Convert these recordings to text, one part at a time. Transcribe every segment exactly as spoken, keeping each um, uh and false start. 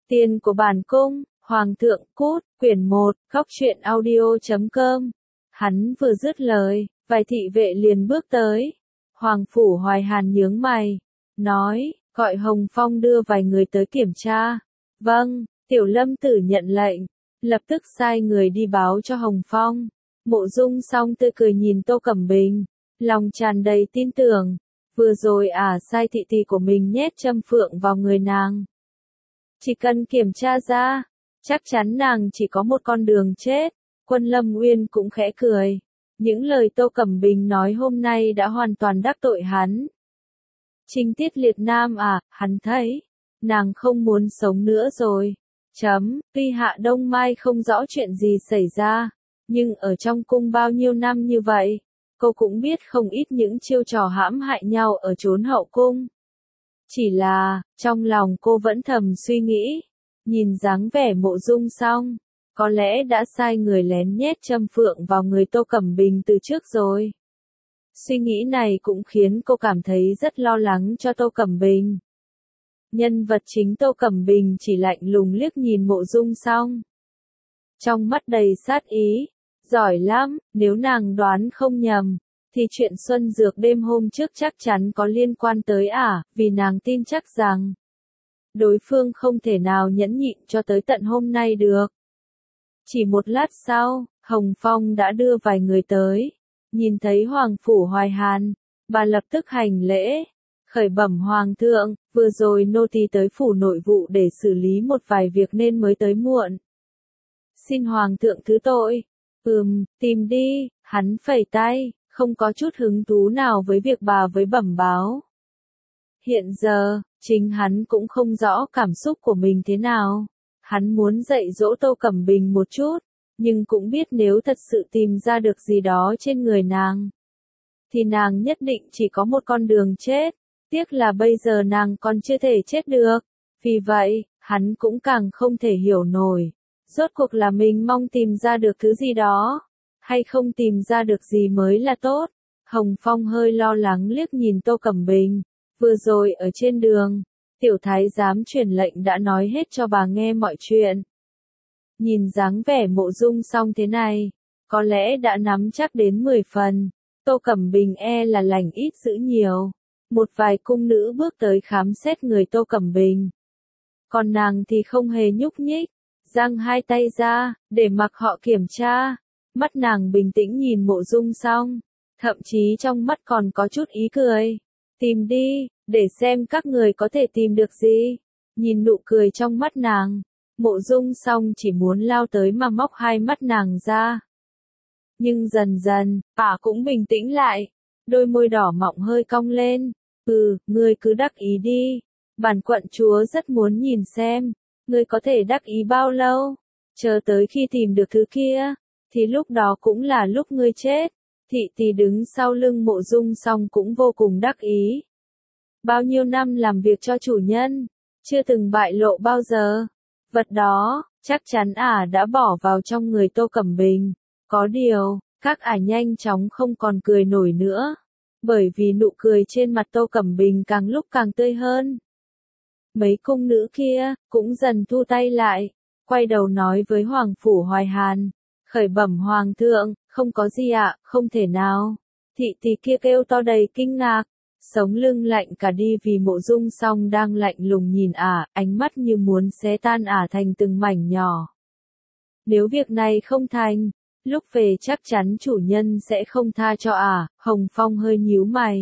Tiền của bản cung, Hoàng thượng cút, quyển một, góc truyện audio chấm com. Hắn vừa dứt lời, vài thị vệ liền bước tới. Hoàng phủ Hoài Hàn nhướng mày, nói, gọi Hồng Phong đưa vài người tới kiểm tra. Vâng, Tiểu Lâm tử nhận lệnh, lập tức sai người đi báo cho Hồng Phong. Mộ Dung Song tươi cười nhìn Tô Cẩm Bình, lòng tràn đầy tin tưởng. Vừa rồi ả à, sai thị tỷ của mình nhét châm phượng vào người nàng. Chỉ cần kiểm tra ra, chắc chắn nàng chỉ có một con đường chết. Quân Lâm Uyên cũng khẽ cười. Những lời Tô Cẩm Bình nói hôm nay đã hoàn toàn đắc tội hắn. Trinh Tiết Liệt Nam à, hắn thấy, nàng không muốn sống nữa rồi. Chấm, tuy Hạ Đông Mai không rõ chuyện gì xảy ra, nhưng ở trong cung bao nhiêu năm như vậy, cô cũng biết không ít những chiêu trò hãm hại nhau ở chốn hậu cung. Chỉ là, trong lòng cô vẫn thầm suy nghĩ, nhìn dáng vẻ Mộ Dung Song, có lẽ đã sai người lén nhét châm phượng vào người Tô Cẩm Bình từ trước rồi. Suy nghĩ này cũng khiến cô cảm thấy rất lo lắng cho Tô Cẩm Bình. Nhân vật chính Tô Cẩm Bình chỉ lạnh lùng liếc nhìn Mộ Dung Song, trong mắt đầy sát ý. Giỏi lắm, nếu nàng đoán không nhầm, thì chuyện Xuân Dược đêm hôm trước chắc chắn có liên quan tới ả, à, vì nàng tin chắc rằng đối phương không thể nào nhẫn nhịn cho tới tận hôm nay được. Chỉ một lát sau, Hồng Phong đã đưa vài người tới. Nhìn thấy Hoàng phủ Hoài Hàn, bà lập tức hành lễ, khởi bẩm Hoàng thượng, vừa rồi nô tỳ tới phủ nội vụ để xử lý một vài việc nên mới tới muộn. Xin Hoàng thượng thứ tội. Ừm, tìm đi, hắn phẩy tay, không có chút hứng thú nào với việc bà với bẩm báo. Hiện giờ, chính hắn cũng không rõ cảm xúc của mình thế nào. Hắn muốn dạy dỗ Tô Cẩm Bình một chút, nhưng cũng biết nếu thật sự tìm ra được gì đó trên người nàng, thì nàng nhất định chỉ có một con đường chết. Tiếc là bây giờ nàng còn chưa thể chết được. Vì vậy, hắn cũng càng không thể hiểu nổi. Rốt cuộc là mình mong tìm ra được thứ gì đó, hay không tìm ra được gì mới là tốt. Hồng Phong hơi lo lắng liếc nhìn Tô Cẩm Bình. Vừa rồi ở trên đường, tiểu thái giám truyền lệnh đã nói hết cho bà nghe mọi chuyện. Nhìn dáng vẻ Mộ Dung Song thế này, có lẽ đã nắm chắc đến mười phần. Tô Cẩm Bình e là lành ít dữ nhiều. Một vài cung nữ bước tới khám xét người Tô Cẩm Bình. Còn nàng thì không hề nhúc nhích, giang hai tay ra, để mặc họ kiểm tra. Mắt nàng bình tĩnh nhìn Mộ Dung Song, thậm chí trong mắt còn có chút ý cười. Tìm đi, để xem các người có thể tìm được gì. Nhìn nụ cười trong mắt nàng, Mộ Dung Song chỉ muốn lao tới mà móc hai mắt nàng ra. Nhưng dần dần, ả cũng bình tĩnh lại, đôi môi đỏ mọng hơi cong lên. Ừ, ngươi cứ đắc ý đi, bản quận chúa rất muốn nhìn xem, ngươi có thể đắc ý bao lâu, chờ tới khi tìm được thứ kia, thì lúc đó cũng là lúc ngươi chết. Thị tỷ đứng sau lưng Mộ Dung Song cũng vô cùng đắc ý. Bao nhiêu năm làm việc cho chủ nhân, chưa từng bại lộ bao giờ. Vật đó, chắc chắn ả đã bỏ vào trong người Tô Cẩm Bình. Có điều, các ả nhanh chóng không còn cười nổi nữa, bởi vì nụ cười trên mặt Tô Cẩm Bình càng lúc càng tươi hơn. Mấy cung nữ kia, cũng dần thu tay lại, quay đầu nói với Hoàng phủ Hoài Hàn, khởi bẩm Hoàng thượng, không có gì ạ, không thể nào. Thị tỷ kia kêu to đầy kinh ngạc, sống lưng lạnh cả đi vì Mộ Dung Song đang lạnh lùng nhìn ả, ánh mắt như muốn xé tan ả thành từng mảnh nhỏ. Nếu việc này không thành, lúc về chắc chắn chủ nhân sẽ không tha cho ả. Hồng Phong hơi nhíu mày,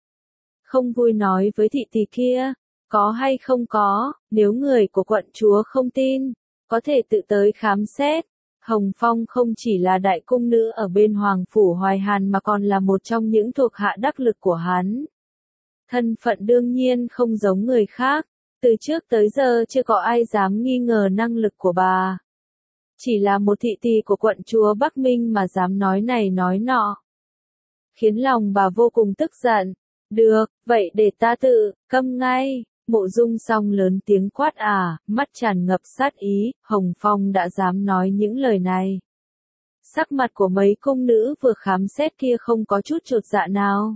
không vui nói với thị tỷ kia, có hay không có, nếu người của quận chúa không tin, có thể tự tới khám xét. Hồng Phong không chỉ là đại cung nữ ở bên Hoàng phủ Hoài Hàn mà còn là một trong những thuộc hạ đắc lực của hắn. Thân phận đương nhiên không giống người khác, từ trước tới giờ chưa có ai dám nghi ngờ năng lực của bà. Chỉ là một thị tỷ của quận chúa Bắc Minh mà dám nói này nói nọ, khiến lòng bà vô cùng tức giận. Được, vậy để ta tự câm ngay. Mộ Dung Song lớn tiếng quát à, mắt tràn ngập sát ý. Hồng Phong đã dám nói những lời này. Sắc mặt của mấy cung nữ vừa khám xét kia không có chút chột dạ nào.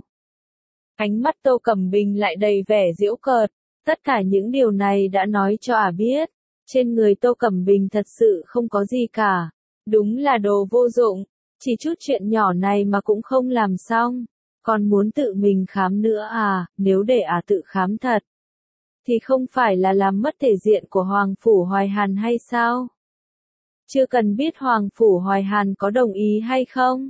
Ánh mắt Tô Cẩm Bình lại đầy vẻ giễu cợt. Tất cả những điều này đã nói cho ả biết, Trên người Tô Cẩm Bình thật sự không có gì cả. Đúng là đồ vô dụng. Chỉ chút chuyện nhỏ này mà cũng không làm xong. Còn muốn tự mình khám nữa à, nếu để ả tự khám thật. Thì không phải là làm mất thể diện của Hoàng Phủ Hoài Hàn hay sao? Chưa cần biết Hoàng Phủ Hoài Hàn có đồng ý hay không.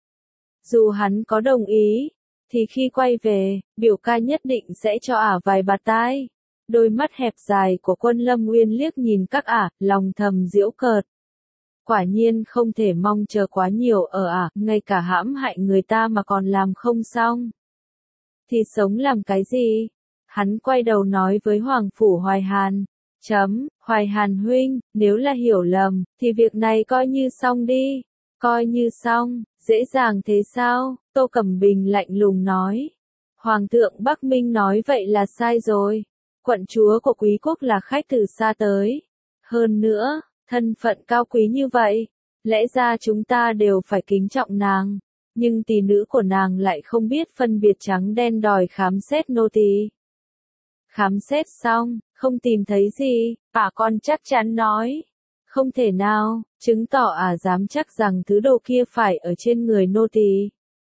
Dù hắn có đồng ý, thì khi quay về, biểu ca nhất định sẽ cho ả vài bạt tai. Đôi mắt hẹp dài của Quân Lâm Nguyên liếc nhìn các ả, lòng thầm giễu cợt. Quả nhiên không thể mong chờ quá nhiều ở ả, ngay cả hãm hại người ta mà còn làm không xong. Thì sống làm cái gì? Hắn quay đầu nói với Hoàng Phủ Hoài Hàn. Chấm, Hoài Hàn huynh, nếu là hiểu lầm, thì việc này coi như xong đi. Coi như xong, dễ dàng thế sao? Tô Cẩm Bình lạnh lùng nói. Hoàng thượng Bắc Minh nói vậy là sai rồi. Quận chúa của quý quốc là khách từ xa tới. Hơn nữa, thân phận cao quý như vậy, lẽ ra chúng ta đều phải kính trọng nàng. Nhưng tỷ nữ của nàng lại không biết phân biệt trắng đen đòi khám xét nô tỳ. Khám xét xong, không tìm thấy gì, ả còn chắc chắn nói. Không thể nào, chứng tỏ ả dám chắc rằng thứ đồ kia phải ở trên người nô tỳ.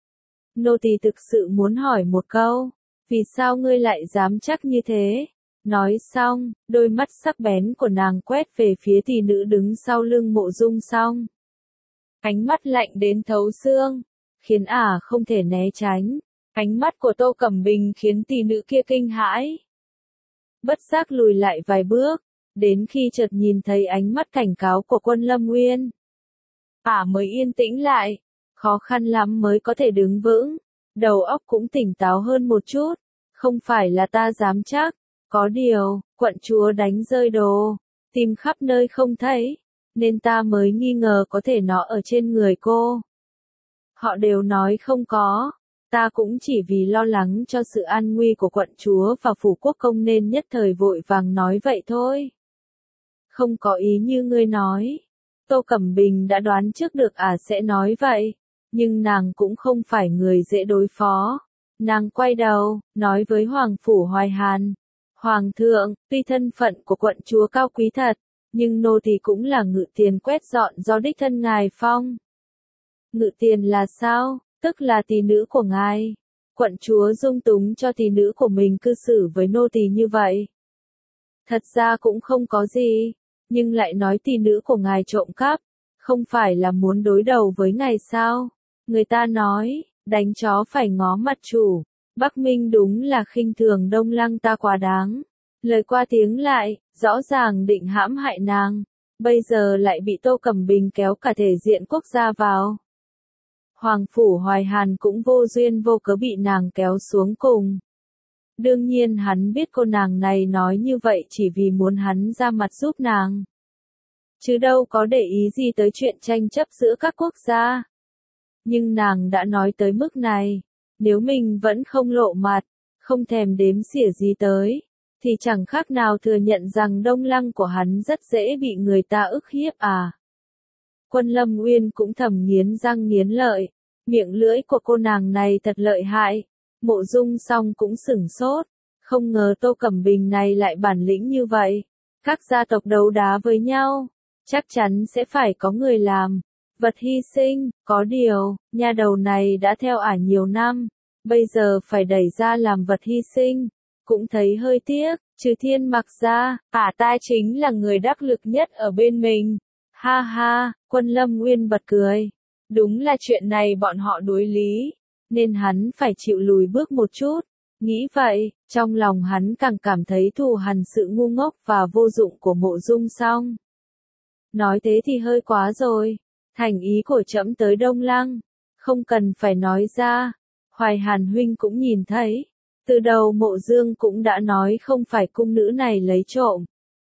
Nô tỳ thực sự muốn hỏi một câu, vì sao ngươi lại dám chắc như thế? Nói xong, đôi mắt sắc bén của nàng quét về phía tỷ nữ đứng sau lưng Mộ Dung Song. Ánh mắt lạnh đến thấu xương, khiến ả không thể né tránh. Ánh mắt của Tô Cẩm Bình khiến tỷ nữ kia kinh hãi. Bất giác lùi lại vài bước, đến khi chợt nhìn thấy ánh mắt cảnh cáo của Quân Lâm Nguyên. Ả mới yên tĩnh lại, khó khăn lắm mới có thể đứng vững, đầu óc cũng tỉnh táo hơn một chút. Không phải là ta dám chắc, có điều, quận chúa đánh rơi đồ, tìm khắp nơi không thấy, nên ta mới nghi ngờ có thể nó ở trên người cô. Họ đều nói không có. Ta cũng chỉ vì lo lắng cho sự an nguy của quận chúa và phủ quốc công nên nhất thời vội vàng nói vậy thôi. Không có ý như ngươi nói. Tô Cẩm Bình đã đoán trước được ả sẽ nói vậy, nhưng nàng cũng không phải người dễ đối phó. Nàng quay đầu, nói với Hoàng Phủ Hoài Hàn. Hoàng thượng, tuy thân phận của quận chúa cao quý thật, nhưng nô tỳ cũng là ngự tiền quét dọn do đích thân ngài phong. Ngự tiền là sao? Tức là tỷ nữ của ngài. Quận chúa dung túng cho tỷ nữ của mình cư xử với nô tỳ như vậy. Thật ra cũng không có gì, nhưng lại nói tỷ nữ của ngài trộm cắp, không phải là muốn đối đầu với ngài sao? Người ta nói, đánh chó phải ngó mặt chủ. Bắc Minh đúng là khinh thường Đông Lăng ta quá đáng. Lời qua tiếng lại, rõ ràng định hãm hại nàng, bây giờ lại bị Tô Cẩm Bình kéo cả thể diện quốc gia vào. Hoàng Phủ Hoài Hàn cũng vô duyên vô cớ bị nàng kéo xuống cùng. Đương nhiên hắn biết cô nàng này nói như vậy chỉ vì muốn hắn ra mặt giúp nàng. Chứ đâu có để ý gì tới chuyện tranh chấp giữa các quốc gia. Nhưng nàng đã nói tới mức này, nếu mình vẫn không lộ mặt, không thèm đếm xỉa gì tới, thì chẳng khác nào thừa nhận rằng Đông Lăng của hắn rất dễ bị người ta ức hiếp à. Quân Lâm Nguyên cũng thầm nghiến răng nghiến lợi, miệng lưỡi của cô nàng này thật lợi hại. Mộ Dung Song cũng sửng sốt, không ngờ Tô Cẩm Bình này lại bản lĩnh như vậy. Các gia tộc đấu đá với nhau, chắc chắn sẽ phải có người làm vật hy sinh, có điều, nha đầu này đã theo ả nhiều năm, bây giờ phải đẩy ra làm vật hy sinh, cũng thấy hơi tiếc. Trừ Thiên Mặc ra, ả ta chính là người đắc lực nhất ở bên mình. Ha ha, Quân Lâm Nguyên bật cười. Đúng là chuyện này bọn họ đối lý, nên hắn phải chịu lùi bước một chút. Nghĩ vậy, trong lòng hắn càng cảm thấy thù hằn sự ngu ngốc và vô dụng của Mộ Dung Song. Nói thế thì hơi quá rồi. Thành ý của trẫm tới Đông Lăng, không cần phải nói ra. Hoài Hàn huynh cũng nhìn thấy. Từ đầu Mộ Dương cũng đã nói không phải cung nữ này lấy trộm.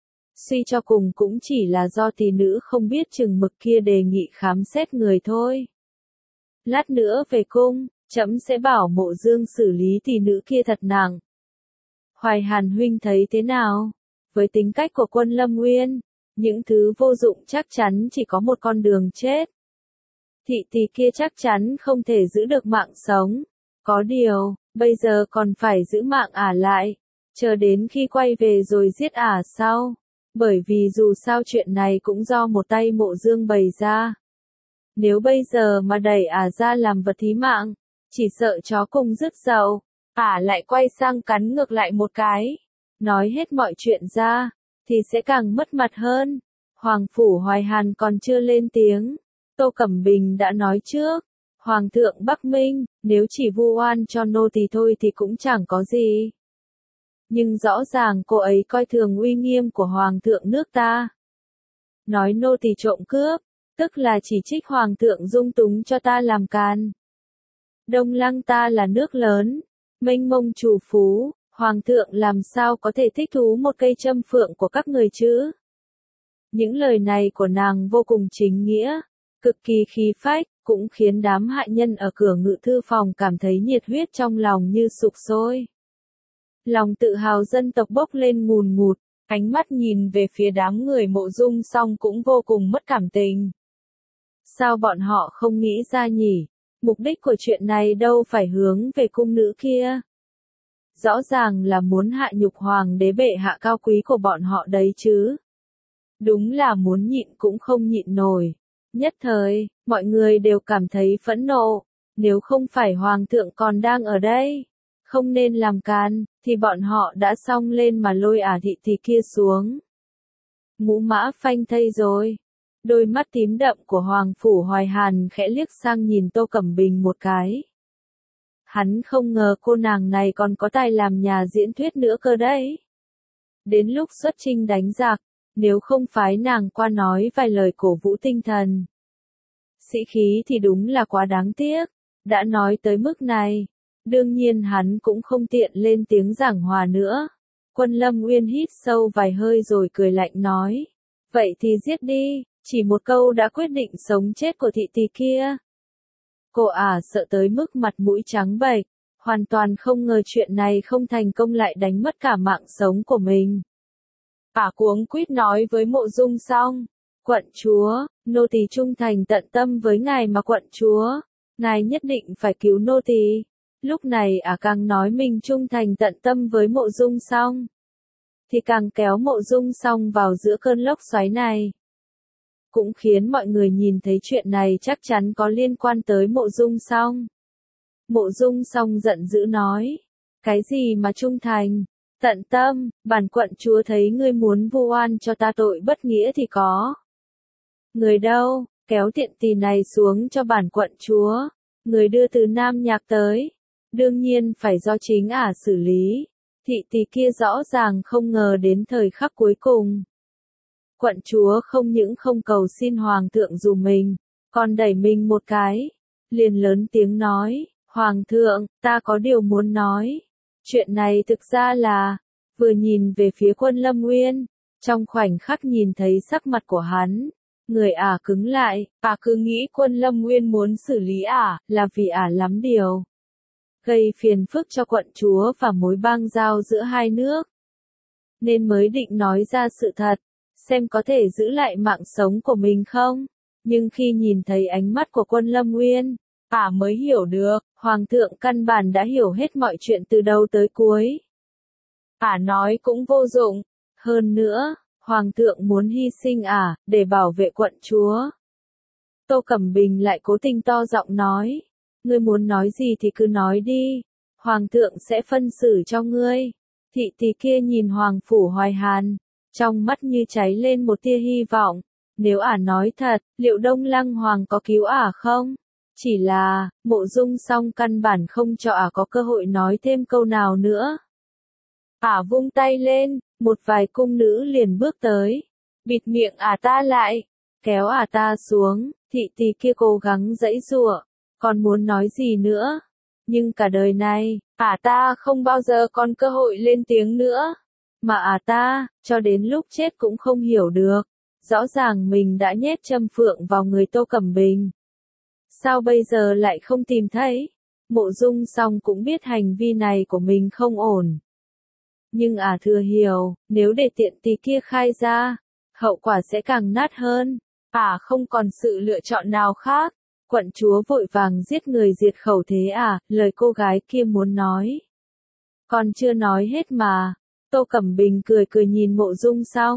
Suy cho cùng cũng chỉ là do tỷ nữ không biết chừng mực kia đề nghị khám xét người thôi. Lát nữa về cung, trẫm sẽ bảo Mộ Dương xử lý tỷ nữ kia thật nặng. Hoài Hàn huynh thấy thế nào? Với tính cách của Quân Lâm Nguyên, những thứ vô dụng chắc chắn chỉ có một con đường chết. Thị tỷ kia chắc chắn không thể giữ được mạng sống. Có điều, bây giờ còn phải giữ mạng ả lại, chờ đến khi quay về rồi giết ả sau. Bởi vì dù sao chuyện này cũng do một tay Mộ Dương bày ra. Nếu bây giờ mà đẩy ả ra làm vật thí mạng, chỉ sợ chó cùng rứt dậu, ả lại quay sang cắn ngược lại một cái. Nói hết mọi chuyện ra, thì sẽ càng mất mặt hơn. Hoàng Phủ Hoài Hàn còn chưa lên tiếng. Tô Cẩm Bình đã nói trước. Hoàng thượng Bắc Minh, nếu chỉ vu oan cho nô tỳ thôi thì cũng chẳng có gì. Nhưng rõ ràng cô ấy coi thường uy nghiêm của Hoàng thượng nước ta. Nói nô tỳ trộm cướp, tức là chỉ trích Hoàng thượng dung túng cho ta làm can. Đông Lăng ta là nước lớn, mênh mông trù phú, Hoàng thượng làm sao có thể thích thú một cây châm phượng của các người chứ? Những lời này của nàng vô cùng chính nghĩa, cực kỳ khí phách, cũng khiến đám hạ nhân ở cửa ngự thư phòng cảm thấy nhiệt huyết trong lòng như sục sôi. Lòng tự hào dân tộc bốc lên ngùn ngụt, ánh mắt nhìn về phía đám người Mộ Dung Song cũng vô cùng mất cảm tình. Sao bọn họ không nghĩ ra nhỉ? Mục đích của chuyện này đâu phải hướng về cung nữ kia. Rõ ràng là muốn hạ nhục hoàng đế bệ hạ cao quý của bọn họ đấy chứ. Đúng là muốn nhịn cũng không nhịn nổi. Nhất thời, mọi người đều cảm thấy phẫn nộ. Nếu không phải hoàng thượng còn đang ở đây, không nên làm can, thì bọn họ đã xông lên mà lôi ả thị thì kia xuống. Ngũ mã phanh thây rồi. Đôi mắt tím đậm của Hoàng Phủ Hoài Hàn khẽ liếc sang nhìn Tô Cẩm Bình một cái. Hắn không ngờ cô nàng này còn có tài làm nhà diễn thuyết nữa cơ đấy. Đến lúc xuất chinh đánh giặc, nếu không phái nàng qua nói vài lời cổ vũ tinh thần. Sĩ khí thì đúng là quá đáng tiếc, đã nói tới mức này, đương nhiên hắn cũng không tiện lên tiếng giảng hòa nữa. Quân Lâm Nguyên hít sâu vài hơi rồi cười lạnh nói, vậy thì giết đi, chỉ một câu đã quyết định sống chết của thị tỳ kia. Cô ả sợ tới mức mặt mũi trắng bệch, hoàn toàn không ngờ chuyện này không thành công lại đánh mất cả mạng sống của mình. Ả cuống quýt nói với Mộ Dung Song, quận chúa, nô tỳ trung thành tận tâm với ngài mà quận chúa, ngài nhất định phải cứu nô tỳ. Lúc này ả càng nói mình trung thành tận tâm với Mộ Dung Song, thì càng kéo Mộ Dung Song vào giữa cơn lốc xoáy này. Cũng khiến mọi người nhìn thấy chuyện này chắc chắn có liên quan tới Mộ Dung Song. Mộ Dung Song giận dữ nói, cái gì mà trung thành, tận tâm, bản quận chúa thấy ngươi muốn vu oan cho ta tội bất nghĩa thì có. Người đâu, kéo tiện tỳ này xuống cho bản quận chúa, người đưa từ Nam Nhạc tới, đương nhiên phải do chính ả xử lý. Thị tỳ kia rõ ràng không ngờ đến thời khắc cuối cùng. Quận chúa không những không cầu xin hoàng thượng dùm mình, còn đẩy mình một cái, liền lớn tiếng nói, hoàng thượng, ta có điều muốn nói. Chuyện này thực ra là, vừa nhìn về phía Quân Lâm Nguyên, trong khoảnh khắc nhìn thấy sắc mặt của hắn, người ả cứng lại, ả cứ nghĩ Quân Lâm Nguyên muốn xử lý ả, là vì ả lắm điều. Gây phiền phức cho quận chúa và mối bang giao giữa hai nước. Nên mới định nói ra sự thật, xem có thể giữ lại mạng sống của mình không. Nhưng khi nhìn thấy ánh mắt của Quân Lâm Nguyên, ả mới hiểu được, hoàng thượng căn bản đã hiểu hết mọi chuyện từ đầu tới cuối. Ả nói cũng vô dụng. Hơn nữa, hoàng thượng muốn hy sinh ả, để bảo vệ quận chúa. Tô Cẩm Bình lại cố tình to giọng nói, ngươi muốn nói gì thì cứ nói đi, hoàng thượng sẽ phân xử cho ngươi. Thị tỳ kia nhìn Hoàng Phủ Hoài Hàn, trong mắt như cháy lên một tia hy vọng. Nếu ả nói thật, liệu Đông Lăng Hoàng có cứu ả không? Chỉ là, Mộ Dung Song căn bản không cho ả có cơ hội nói thêm câu nào nữa. Ả vung tay lên, một vài cung nữ liền bước tới, bịt miệng ả ta lại, kéo ả ta xuống. Thị tỳ kia cố gắng giãy giụa, còn muốn nói gì nữa, nhưng cả đời này, ả ta không bao giờ còn cơ hội lên tiếng nữa. Mà ả ta, cho đến lúc chết cũng không hiểu được, rõ ràng mình đã nhét châm phượng vào người Tô Cẩm Bình. Sao bây giờ lại không tìm thấy? Mộ Dung Song cũng biết hành vi này của mình không ổn. Nhưng ả thừa hiểu, nếu để tiện tỳ kia khai ra, hậu quả sẽ càng nát hơn. Ả không còn sự lựa chọn nào khác. Quận chúa vội vàng giết người diệt khẩu thế à, lời cô gái kia muốn nói. Còn chưa nói hết mà. Tô Cẩm Bình cười cười nhìn Mộ Dung Song.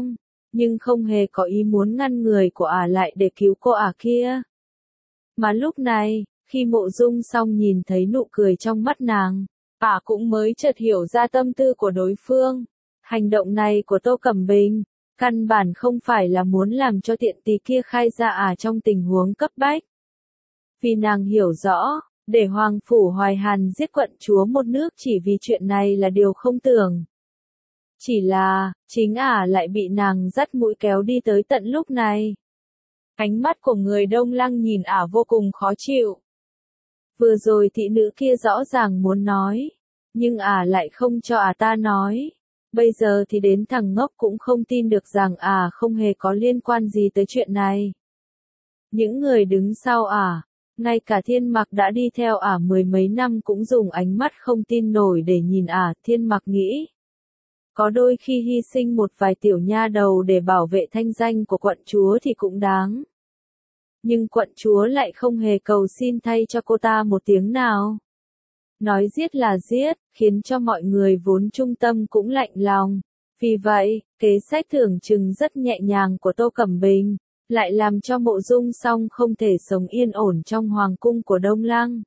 nhưng không hề có ý muốn ngăn người của ả lại để cứu cô ả kia. Mà lúc này, khi Mộ Dung Song nhìn thấy nụ cười trong mắt nàng, ả cũng mới chợt hiểu ra tâm tư của đối phương. Hành động này của Tô Cẩm Bình, căn bản không phải là muốn làm cho tiện tỳ kia khai ra ả trong tình huống cấp bách. Vì nàng hiểu rõ, để Hoàng Phủ Hoài Hàn giết quận chúa một nước chỉ vì chuyện này là điều không tưởng. Chỉ là, chính ả lại bị nàng dắt mũi kéo đi tới tận lúc này. Ánh mắt của người Đông Lăng nhìn ả vô cùng khó chịu. Vừa rồi thị nữ kia rõ ràng muốn nói, nhưng ả lại không cho ả ta nói. Bây giờ thì đến thằng ngốc cũng không tin được rằng ả không hề có liên quan gì tới chuyện này. Những người đứng sau ả, ngay cả Thiên Mặc đã đi theo ả mười mấy năm cũng dùng ánh mắt không tin nổi để nhìn ả. Thiên Mặc nghĩ, có đôi khi hy sinh một vài tiểu nha đầu để bảo vệ thanh danh của quận chúa thì cũng đáng. Nhưng quận chúa lại không hề cầu xin thay cho cô ta một tiếng nào. Nói giết là giết, khiến cho mọi người vốn trung tâm cũng lạnh lòng. Vì vậy, kế sách tưởng chừng rất nhẹ nhàng của Tô Cẩm Bình, lại làm cho Mộ Dung Song không thể sống yên ổn trong hoàng cung của Đông Lăng.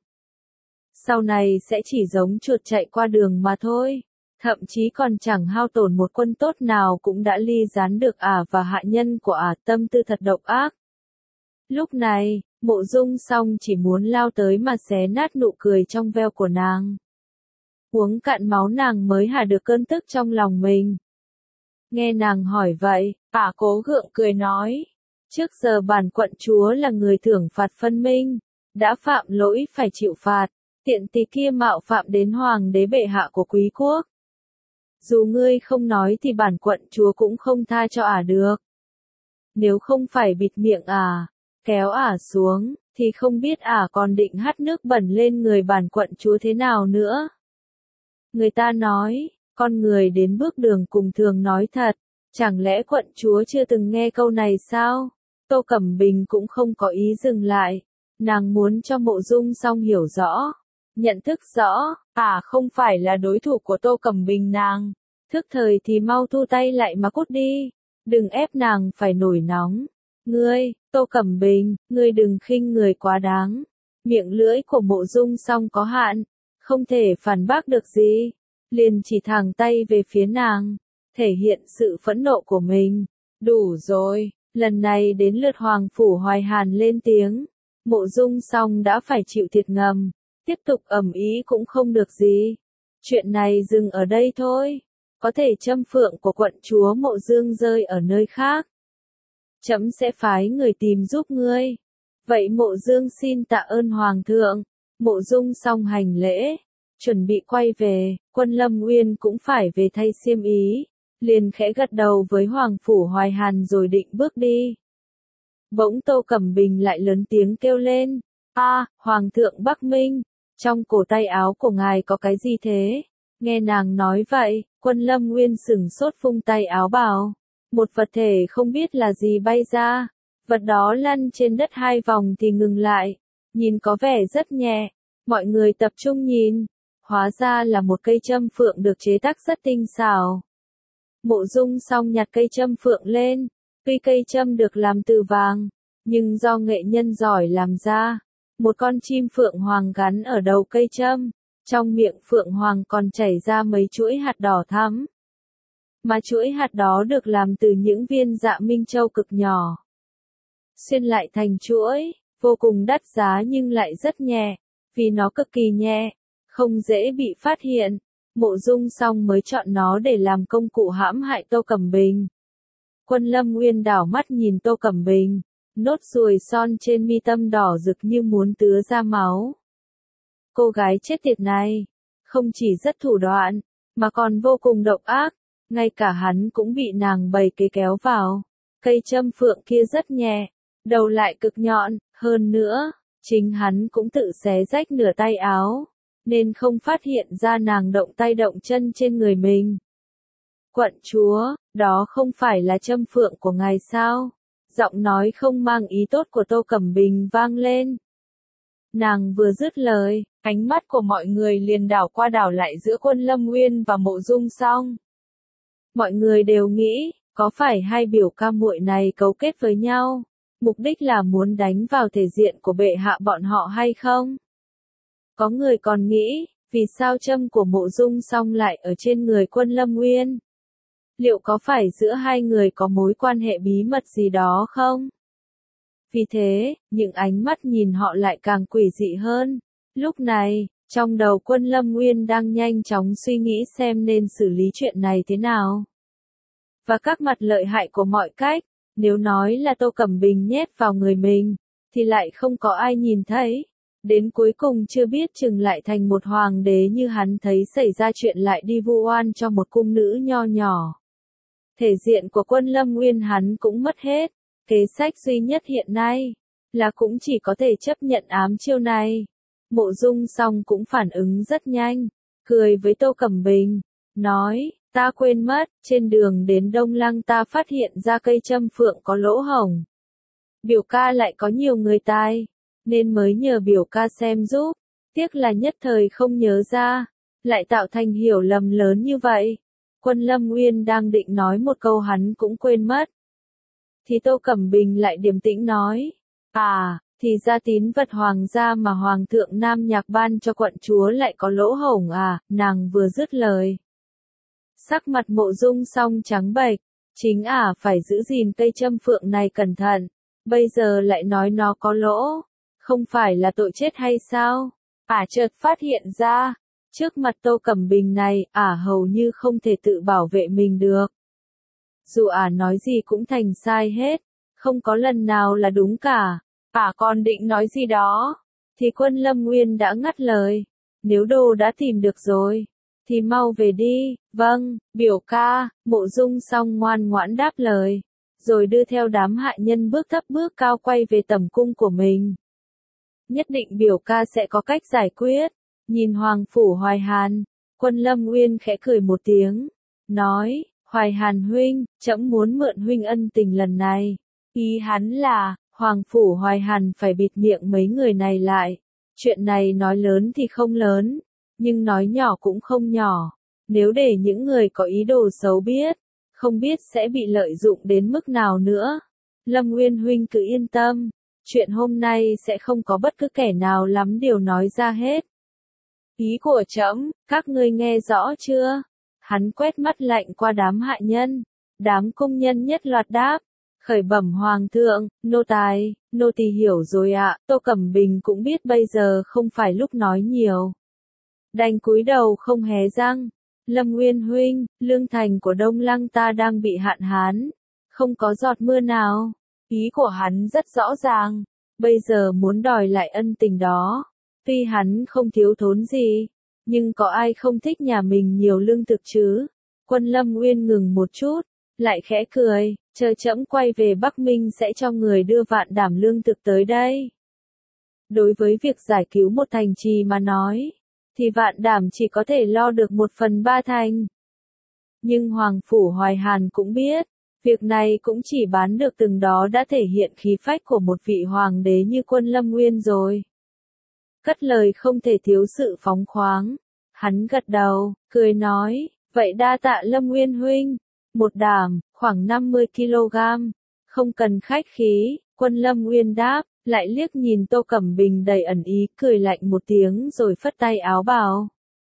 Sau này sẽ chỉ giống chuột chạy qua đường mà thôi. Thậm chí còn chẳng hao tổn một quân tốt nào cũng đã ly gián được ả và hạ nhân của ả. Tâm tư thật độc ác. Lúc này, Mộ Dung Song chỉ muốn lao tới mà xé nát nụ cười trong veo của nàng. Uống cạn máu nàng mới hạ được cơn tức trong lòng mình. Nghe nàng hỏi vậy, ả cố gượng cười nói. Trước giờ bản quận chúa là người thưởng phạt phân minh, đã phạm lỗi phải chịu phạt, tiện tỳ kia mạo phạm đến hoàng đế bệ hạ của quý quốc. Dù ngươi không nói thì bản quận chúa cũng không tha cho ả được. Nếu không phải bịt miệng ả, kéo ả xuống, thì không biết ả còn định hắt nước bẩn lên người bản quận chúa thế nào nữa. Người ta nói, con người đến bước đường cùng thường nói thật, chẳng lẽ quận chúa chưa từng nghe câu này sao? Tô Cẩm Bình cũng không có ý dừng lại, nàng muốn cho Mộ Dung Song hiểu rõ, nhận thức rõ, ả không phải là đối thủ của Tô Cẩm Bình nàng, thức thời thì mau thu tay lại mà cút đi, đừng ép nàng phải nổi nóng. Ngươi, Tô Cẩm Bình, ngươi đừng khinh người quá đáng. Miệng lưỡi của Mộ Dung Song có hạn, không thể phản bác được gì, liền chỉ thẳng tay về phía nàng, thể hiện sự phẫn nộ của mình. Đủ rồi, lần này đến lượt Hoàng Phủ Hoài Hàn lên tiếng, Mộ Dung Song đã phải chịu thiệt ngầm, tiếp tục ầm ĩ cũng không được gì. Chuyện này dừng ở đây thôi, có thể châm phượng của quận chúa Mộ Dương rơi ở nơi khác. Trẫm sẽ phái người tìm giúp ngươi. Vậy Mộ Dương xin tạ ơn Hoàng thượng. Mộ Dung Song hành lễ, chuẩn bị quay về, Quân Lâm Nguyên cũng phải về thay xiêm ý, liền khẽ gật đầu với Hoàng Phủ Hoài Hàn rồi định bước đi. Bỗng Tô Cẩm Bình lại lớn tiếng kêu lên, a, Hoàng thượng Bắc Minh, trong cổ tay áo của ngài có cái gì thế? Nghe nàng nói vậy, Quân Lâm Nguyên sửng sốt phung tay áo bảo. Một vật thể không biết là gì bay ra, vật đó lăn trên đất hai vòng thì ngừng lại, nhìn có vẻ rất nhẹ, mọi người tập trung nhìn, hóa ra là một cây châm phượng được chế tác rất tinh xảo. Mộ Dung Song nhặt cây châm phượng lên, tuy cây châm được làm từ vàng, nhưng do nghệ nhân giỏi làm ra, một con chim phượng hoàng gắn ở đầu cây châm, trong miệng phượng hoàng còn chảy ra mấy chuỗi hạt đỏ thắm. Mà chuỗi hạt đó được làm từ những viên dạ minh châu cực nhỏ. Xuyên lại thành chuỗi, vô cùng đắt giá nhưng lại rất nhẹ, vì nó cực kỳ nhẹ, không dễ bị phát hiện. Mộ Dung Song mới chọn nó để làm công cụ hãm hại Tô Cẩm Bình. Quân Lâm Nguyên đảo mắt nhìn Tô Cẩm Bình, nốt ruồi son trên mi tâm đỏ rực như muốn tứa ra máu. Cô gái chết tiệt này, không chỉ rất thủ đoạn, mà còn vô cùng độc ác. Ngay cả hắn cũng bị nàng bày kế kéo vào. Cây châm phượng kia rất nhẹ, đầu lại cực nhọn, hơn nữa, chính hắn cũng tự xé rách nửa tay áo, nên không phát hiện ra nàng động tay động chân trên người mình. Quận chúa, đó không phải là châm phượng của ngài sao? Giọng nói không mang ý tốt của Tô Cẩm Bình vang lên. Nàng vừa dứt lời, ánh mắt của mọi người liền đảo qua đảo lại giữa Quân Lâm Nguyên và Mộ Dung Song. Mọi người đều nghĩ, Có phải hai biểu ca muội này cấu kết với nhau, mục đích là muốn đánh vào thể diện của bệ hạ bọn họ hay không? Có người còn nghĩ, vì sao châm của Mộ Dung Song lại ở trên người Quân Lâm Nguyên? Liệu có phải giữa hai người có mối quan hệ bí mật gì đó không? Vì thế, những ánh mắt nhìn họ lại càng quỷ dị hơn. Lúc này, trong đầu Quân Lâm Nguyên đang nhanh chóng suy nghĩ xem nên xử lý chuyện này thế nào. Và các mặt lợi hại của mọi cách, nếu nói là Tô Cẩm Bình nhét vào người mình, thì lại không có ai nhìn thấy. Đến cuối cùng chưa biết chừng lại thành một hoàng đế như hắn thấy xảy ra chuyện lại đi vu oan cho một cung nữ nho nhỏ. Thể diện của Quân Lâm Nguyên hắn cũng mất hết. Kế sách duy nhất hiện nay là cũng chỉ có thể chấp nhận ám chiêu này. Mộ Dung Song cũng phản ứng rất nhanh, cười với Tô Cẩm Bình, nói, ta quên mất, trên đường đến Đông Lăng ta phát hiện ra cây châm phượng có lỗ hổng. Biểu ca lại có nhiều người tai, nên mới nhờ biểu ca xem giúp, tiếc là nhất thời không nhớ ra, lại tạo thành hiểu lầm lớn như vậy. Quân Lâm Nguyên đang định nói một câu hắn cũng quên mất. Thì Tô Cẩm Bình lại điềm tĩnh nói, à, thì ra tín vật hoàng gia mà Hoàng thượng Nam Nhạc ban cho quận chúa lại có lỗ hổng à, nàng vừa dứt lời. Sắc mặt Mộ Dung Song trắng bệch, chính ả à, phải giữ gìn cây châm phượng này cẩn thận, bây giờ lại nói nó có lỗ, không phải là tội chết hay sao? Ả à, chợt phát hiện ra, trước mặt Tô Cẩm Bình này, ả à, hầu như không thể tự bảo vệ mình được. Dù ả à nói gì cũng thành sai hết, không có lần nào là đúng cả. Ả à còn định nói gì đó, thì Quân Lâm Nguyên đã ngắt lời. Nếu đồ đã tìm được rồi, thì mau về đi. Vâng, biểu ca. Mộ Dung Song ngoan ngoãn đáp lời, rồi đưa theo đám hạ nhân bước thấp bước cao quay về tẩm cung của mình. Nhất định biểu ca sẽ có cách giải quyết. Nhìn Hoàng phủ Hoài Hàn, Quân Lâm Nguyên khẽ cười một tiếng, nói, Hoài Hàn huynh, trẫm muốn mượn huynh ân tình lần này. Ý hắn là, Hoàng phủ Hoài Hàn phải bịt miệng mấy người này lại. Chuyện này nói lớn thì không lớn, nhưng nói nhỏ cũng không nhỏ. Nếu để những người có ý đồ xấu biết, không biết sẽ bị lợi dụng đến mức nào nữa. Lâm Nguyên huynh cứ yên tâm, chuyện hôm nay sẽ không có bất cứ kẻ nào lắm điều nói ra hết. Ý của trẫm, các ngươi nghe rõ chưa? Hắn quét mắt lạnh qua đám hạ nhân, đám công nhân nhất loạt đáp, khởi bẩm hoàng thượng, nô tài, nô tỳ hiểu rồi ạ. Tô Cẩm Bình cũng biết bây giờ không phải lúc nói nhiều, đành cúi đầu không hé răng. Lâm Nguyên huynh, lương thành của Đông Lăng ta đang bị hạn hán, không có giọt mưa nào. Ý của hắn rất rõ ràng, bây giờ muốn đòi lại ân tình đó. Tuy hắn không thiếu thốn gì, nhưng có ai không thích nhà mình nhiều lương thực chứ? Quân Lâm Nguyên ngừng một chút, lại khẽ cười, chờ trẫm quay về Bắc Minh sẽ cho người đưa vạn đảm lương thực tới đây. Đối với việc giải cứu một thành trì mà nói, thì vạn đảm chỉ có thể lo được một phần ba thành. Nhưng Hoàng phủ Hoài Hàn cũng biết, việc này cũng chỉ bán được từng đó đã thể hiện khí phách của một vị hoàng đế như Quân Lâm Nguyên rồi. Cất lời không thể thiếu sự phóng khoáng. Hắn gật đầu, cười nói, vậy đa tạ Lâm Nguyên huynh. Một đảm, khoảng năm mươi ki lô gam. Không cần khách khí, Quân Lâm Nguyên đáp, lại liếc nhìn Tô Cẩm Bình đầy ẩn ý, cười lạnh một tiếng rồi phất tay áo bảo.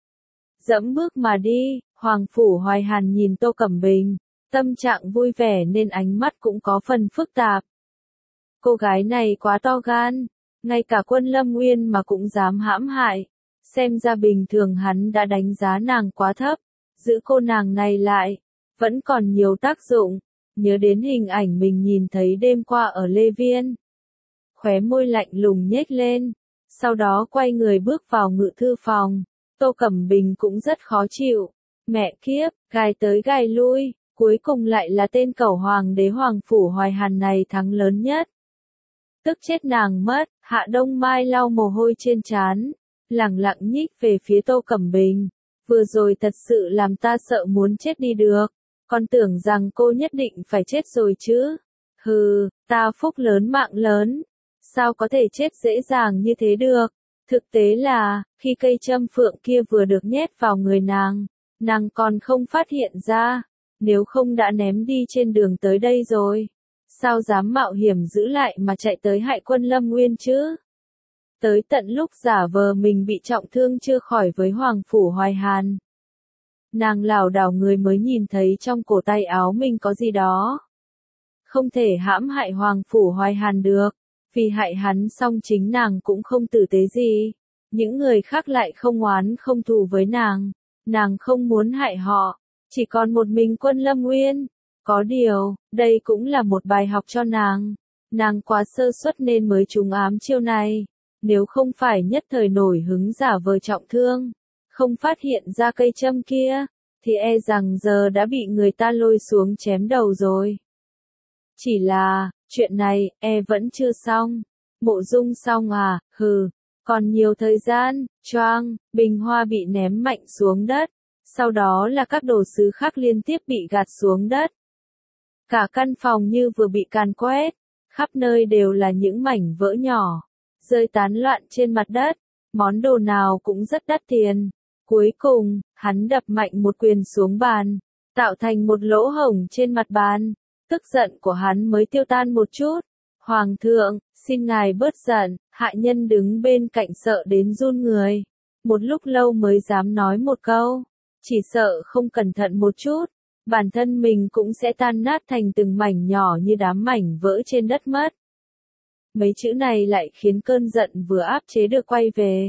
Dẫm bước mà đi. Hoàng phủ Hoài Hàn nhìn Tô Cẩm Bình, tâm trạng vui vẻ nên ánh mắt cũng có phần phức tạp. Cô gái này quá to gan, ngay cả Quân Lâm Nguyên mà cũng dám hãm hại. Xem ra bình thường hắn đã đánh giá nàng quá thấp, giữ cô nàng này lại, vẫn còn nhiều tác dụng. Nhớ đến hình ảnh mình nhìn thấy đêm qua ở Lê Viên. Khóe môi lạnh lùng nhếch lên, sau đó quay người bước vào ngự thư phòng. Tô Cẩm Bình cũng rất khó chịu. Mẹ kiếp, gài tới gài lui, cuối cùng lại là tên cẩu hoàng đế Hoàng phủ Hoài Hàn này thắng lớn nhất. Tức chết nàng mất. Hạ Đông Mai lau mồ hôi trên trán, lẳng lặng nhích về phía Tô Cẩm Bình. Vừa rồi thật sự làm ta sợ muốn chết đi được, còn tưởng rằng cô nhất định phải chết rồi chứ. Hừ, ta phúc lớn mạng lớn, sao có thể chết dễ dàng như thế được. Thực tế là, khi cây châm phượng kia vừa được nhét vào người nàng, nàng còn không phát hiện ra. nếu không đã ném đi trên đường tới đây rồi. Sao dám mạo hiểm giữ lại mà chạy tới hại quân Lâm Nguyên chứ? Tới tận lúc giả vờ mình bị trọng thương chưa khỏi với Hoàng Phủ Hoài Hàn. Nàng lảo đảo người mới nhìn thấy trong cổ tay áo mình có gì đó. Không thể hãm hại Hoàng Phủ Hoài Hàn được, vì hại hắn xong chính nàng cũng không tử tế gì. Những người khác lại không oán không thù với nàng, nàng không muốn hại họ, chỉ còn một mình quân Lâm Nguyên. Có điều, đây cũng là một bài học cho nàng. Nàng quá sơ suất nên mới trúng ám chiêu này. Nếu không phải nhất thời nổi hứng giả vờ trọng thương, không phát hiện ra cây châm kia, thì e rằng giờ đã bị người ta lôi xuống chém đầu rồi. Chỉ là, chuyện này, e vẫn chưa xong. Mộ Dung xong à, hừ, còn nhiều thời gian, choang, bình hoa bị ném mạnh xuống đất. Sau đó là các đồ sứ khác liên tiếp bị gạt xuống đất. Cả căn phòng như vừa bị càn quét, khắp nơi đều là những mảnh vỡ nhỏ, rơi tán loạn trên mặt đất, món đồ nào cũng rất đắt tiền. Cuối cùng, hắn đập mạnh một quyền xuống bàn, tạo thành một lỗ hổng trên mặt bàn. Tức giận của hắn mới tiêu tan một chút. Hoàng thượng, xin ngài bớt giận, hạ nhân đứng bên cạnh sợ đến run người. Một lúc lâu mới dám nói một câu, chỉ sợ không cẩn thận một chút, bản thân mình cũng sẽ tan nát thành từng mảnh nhỏ như đám mảnh vỡ trên đất mất. Mấy chữ này lại khiến cơn giận vừa áp chế được quay về.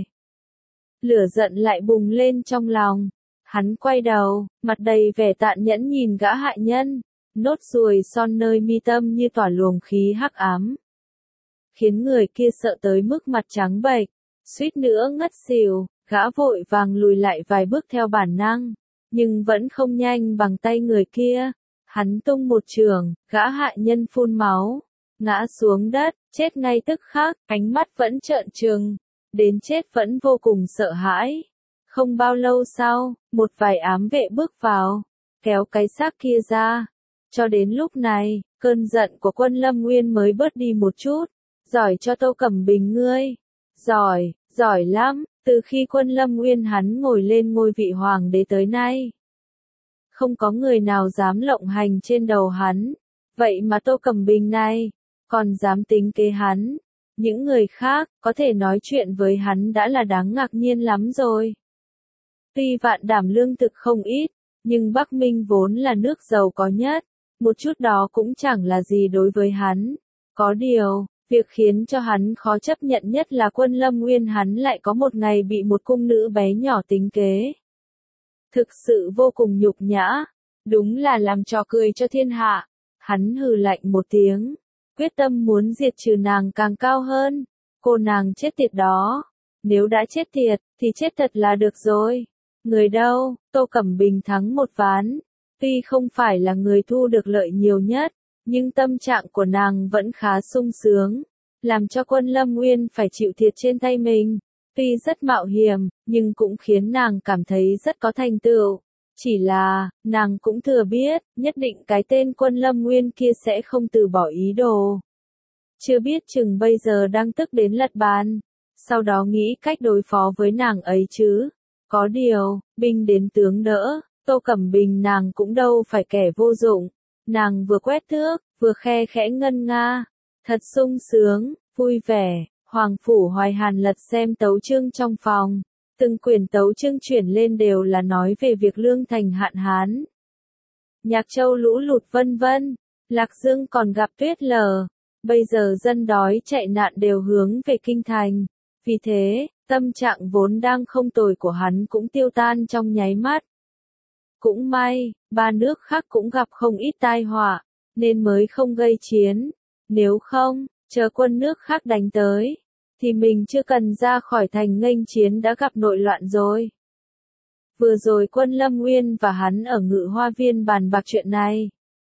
Lửa giận lại bùng lên trong lòng. Hắn quay đầu, mặt đầy vẻ tàn nhẫn nhìn gã hạ nhân, nốt ruồi son nơi mi tâm như tỏa luồng khí hắc ám, khiến người kia sợ tới mức mặt trắng bệch, suýt nữa ngất xỉu. Gã vội vàng lùi lại vài bước theo bản năng, nhưng vẫn không nhanh bằng tay người kia. Hắn tung một chưởng, gã hạ nhân phun máu, ngã xuống đất, chết ngay tức khắc, ánh mắt vẫn trợn trừng, đến chết vẫn vô cùng sợ hãi. Không bao lâu sau, một vài ám vệ bước vào, kéo cái xác kia ra. Cho đến lúc này, cơn giận của quân Lâm Nguyên mới bớt đi một chút. Giỏi cho Tô Cẩm Bình ngươi. Giỏi, giỏi lắm, từ khi quân Lâm Nguyên hắn ngồi lên ngôi vị hoàng đế tới nay. Không có người nào dám lộng hành trên đầu hắn. Vậy mà Tô Cẩm Bình này, còn dám tính kế hắn. Những người khác, có thể nói chuyện với hắn đã là đáng ngạc nhiên lắm rồi. Tuy vạn đảm lương thực không ít, nhưng Bắc Minh vốn là nước giàu có nhất. Một chút đó cũng chẳng là gì đối với hắn. Có điều, việc khiến cho hắn khó chấp nhận nhất là quân Lâm Nguyên hắn lại có một ngày bị một cung nữ bé nhỏ tính kế. Thực sự vô cùng nhục nhã, đúng là làm trò cười cho thiên hạ. Hắn hừ lạnh một tiếng, quyết tâm muốn diệt trừ nàng càng cao hơn. Cô nàng chết tiệt đó, nếu đã chết tiệt, thì chết thật là được rồi. Người đâu, Tô Cẩm Bình thắng một ván. Tuy không phải là người thu được lợi nhiều nhất, nhưng tâm trạng của nàng vẫn khá sung sướng, làm cho quân Lâm Nguyên phải chịu thiệt trên tay mình. Tuy rất mạo hiểm, nhưng cũng khiến nàng cảm thấy rất có thành tựu. Chỉ là, nàng cũng thừa biết, nhất định cái tên quân Lâm Nguyên kia sẽ không từ bỏ ý đồ. Chưa biết chừng bây giờ đang tức đến lật bàn, sau đó nghĩ cách đối phó với nàng ấy chứ. Có điều, binh đến tướng đỡ. Tô Cẩm Bình nàng cũng đâu phải kẻ vô dụng, nàng vừa quét thước, vừa khe khẽ ngân nga, thật sung sướng, vui vẻ. Hoàng Phủ Hoài Hàn lật xem tấu chương trong phòng, từng quyển tấu chương chuyển lên đều là nói về việc lương thành hạn hán, Nhạc Châu lũ lụt vân vân, Lạc Dương còn gặp tuyết lở, bây giờ dân đói chạy nạn đều hướng về kinh thành, vì thế, tâm trạng vốn đang không tồi của hắn cũng tiêu tan trong nháy mắt. Cũng may, ba nước khác cũng gặp không ít tai họa, nên mới không gây chiến. Nếu không, chờ quân nước khác đánh tới, thì mình chưa cần ra khỏi thành nghênh chiến đã gặp nội loạn rồi. Vừa rồi quân Lâm Nguyên và hắn ở Ngự Hoa Viên bàn bạc chuyện này.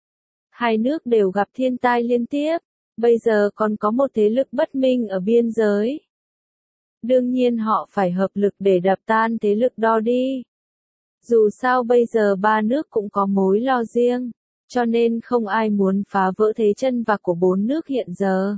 Hai nước đều gặp thiên tai liên tiếp, bây giờ còn có một thế lực bất minh ở biên giới. Đương nhiên họ phải hợp lực để đập tan thế lực đó đi. Dù sao bây giờ ba nước cũng có mối lo riêng, cho nên không ai muốn phá vỡ thế chân vạc của bốn nước hiện giờ.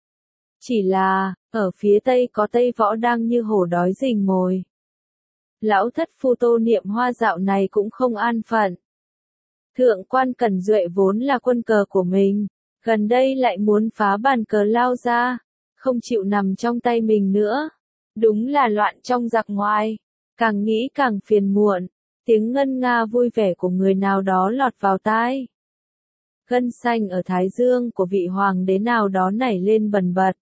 Chỉ là, ở phía Tây có Tây Võ đang như hổ đói rình mồi. Lão thất Phu Tô Niệm Hoa dạo này cũng không an phận. Thượng quan Cẩn Duệ vốn là quân cờ của mình, gần đây lại muốn phá bàn cờ lao ra, không chịu nằm trong tay mình nữa. Đúng là loạn trong giặc ngoài, càng nghĩ càng phiền muộn, tiếng ngân nga vui vẻ của người nào đó lọt vào tai. Gân xanh ở thái dương của vị hoàng đế nào đó nảy lên bần bật.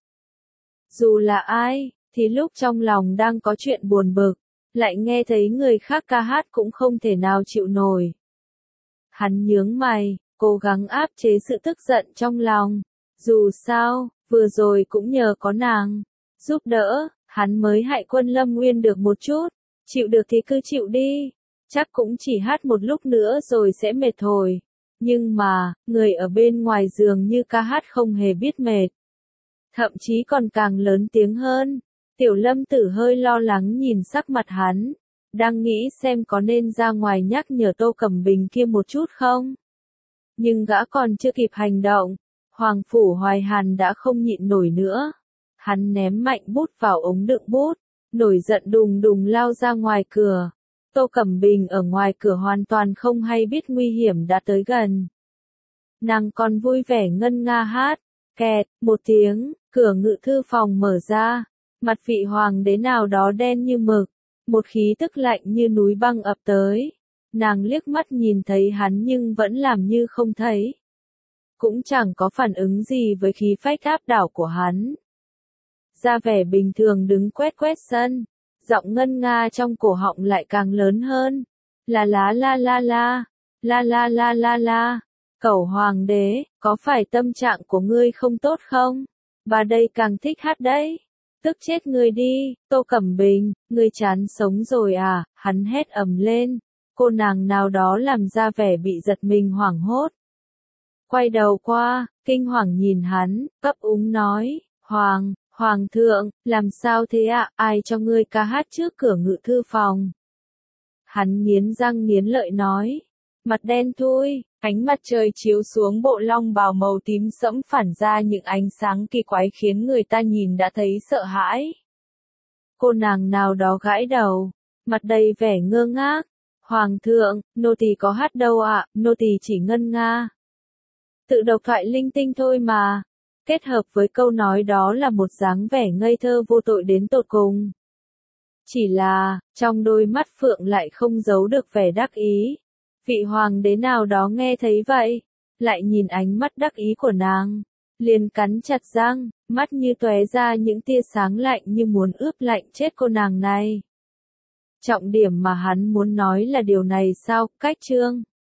Dù là ai, thì lúc trong lòng đang có chuyện buồn bực, lại nghe thấy người khác ca hát cũng không thể nào chịu nổi. Hắn nhướng mày, cố gắng áp chế sự tức giận trong lòng. Dù sao, vừa rồi cũng nhờ có nàng giúp đỡ, hắn mới hại quân Lâm Nguyên được một chút. Chịu được thì cứ chịu đi, chắc cũng chỉ hát một lúc nữa rồi sẽ mệt thôi. Nhưng mà, người ở bên ngoài giường như ca hát không hề biết mệt. Thậm chí còn càng lớn tiếng hơn. Tiểu Lâm Tử hơi lo lắng nhìn sắc mặt hắn, đang nghĩ xem có nên ra ngoài nhắc nhở Tô Cẩm Bình kia một chút không. Nhưng gã còn chưa kịp hành động, Hoàng Phủ Hoài Hàn đã không nhịn nổi nữa. Hắn ném mạnh bút vào ống đựng bút, nổi giận đùng đùng lao ra ngoài cửa. Tô Cẩm Bình ở ngoài cửa hoàn toàn không hay biết nguy hiểm đã tới gần. Nàng còn vui vẻ ngân nga hát, kẹt, một tiếng, cửa ngự thư phòng mở ra, mặt vị hoàng đế nào đó đen như mực, một khí tức lạnh như núi băng ập tới. Nàng liếc mắt nhìn thấy hắn nhưng vẫn làm như không thấy. Cũng chẳng có phản ứng gì với khí phách áp đảo của hắn. Ra vẻ bình thường đứng quét quét sân, giọng ngân nga trong cổ họng lại càng lớn hơn. La la la la la, la la la la la, cẩu hoàng đế, có phải tâm trạng của ngươi không tốt không? Bà đây càng thích hát đấy. Tức chết ngươi đi, Tô Cẩm Bình, ngươi chán sống rồi à, hắn hét ầm lên. Cô nàng nào đó làm ra vẻ bị giật mình hoảng hốt. Quay đầu qua, kinh hoàng nhìn hắn, cấp úng nói, Hoàng, Hoàng thượng, làm sao thế ạ, à? Ai cho ngươi ca hát trước cửa ngự thư phòng? Hắn nghiến răng nghiến lợi nói, mặt đen thui, ánh mặt trời chiếu xuống bộ long bào màu tím sẫm phản ra những ánh sáng kỳ quái khiến người ta nhìn đã thấy sợ hãi. Cô nàng nào đó gãi đầu, mặt đầy vẻ ngơ ngác. Hoàng thượng, nô tỳ có hát đâu ạ, à, nô tỳ chỉ ngân nga. Tự độc thoại linh tinh thôi mà. Kết hợp với câu nói đó là một dáng vẻ ngây thơ vô tội đến tột cùng. Chỉ là, trong đôi mắt phượng lại không giấu được vẻ đắc ý. Vị hoàng đế nào đó nghe thấy vậy, lại nhìn ánh mắt đắc ý của nàng, liền cắn chặt răng, mắt như tóe ra những tia sáng lạnh như muốn ướp lạnh chết cô nàng này. Trọng điểm mà hắn muốn nói là điều này sao, cách chương.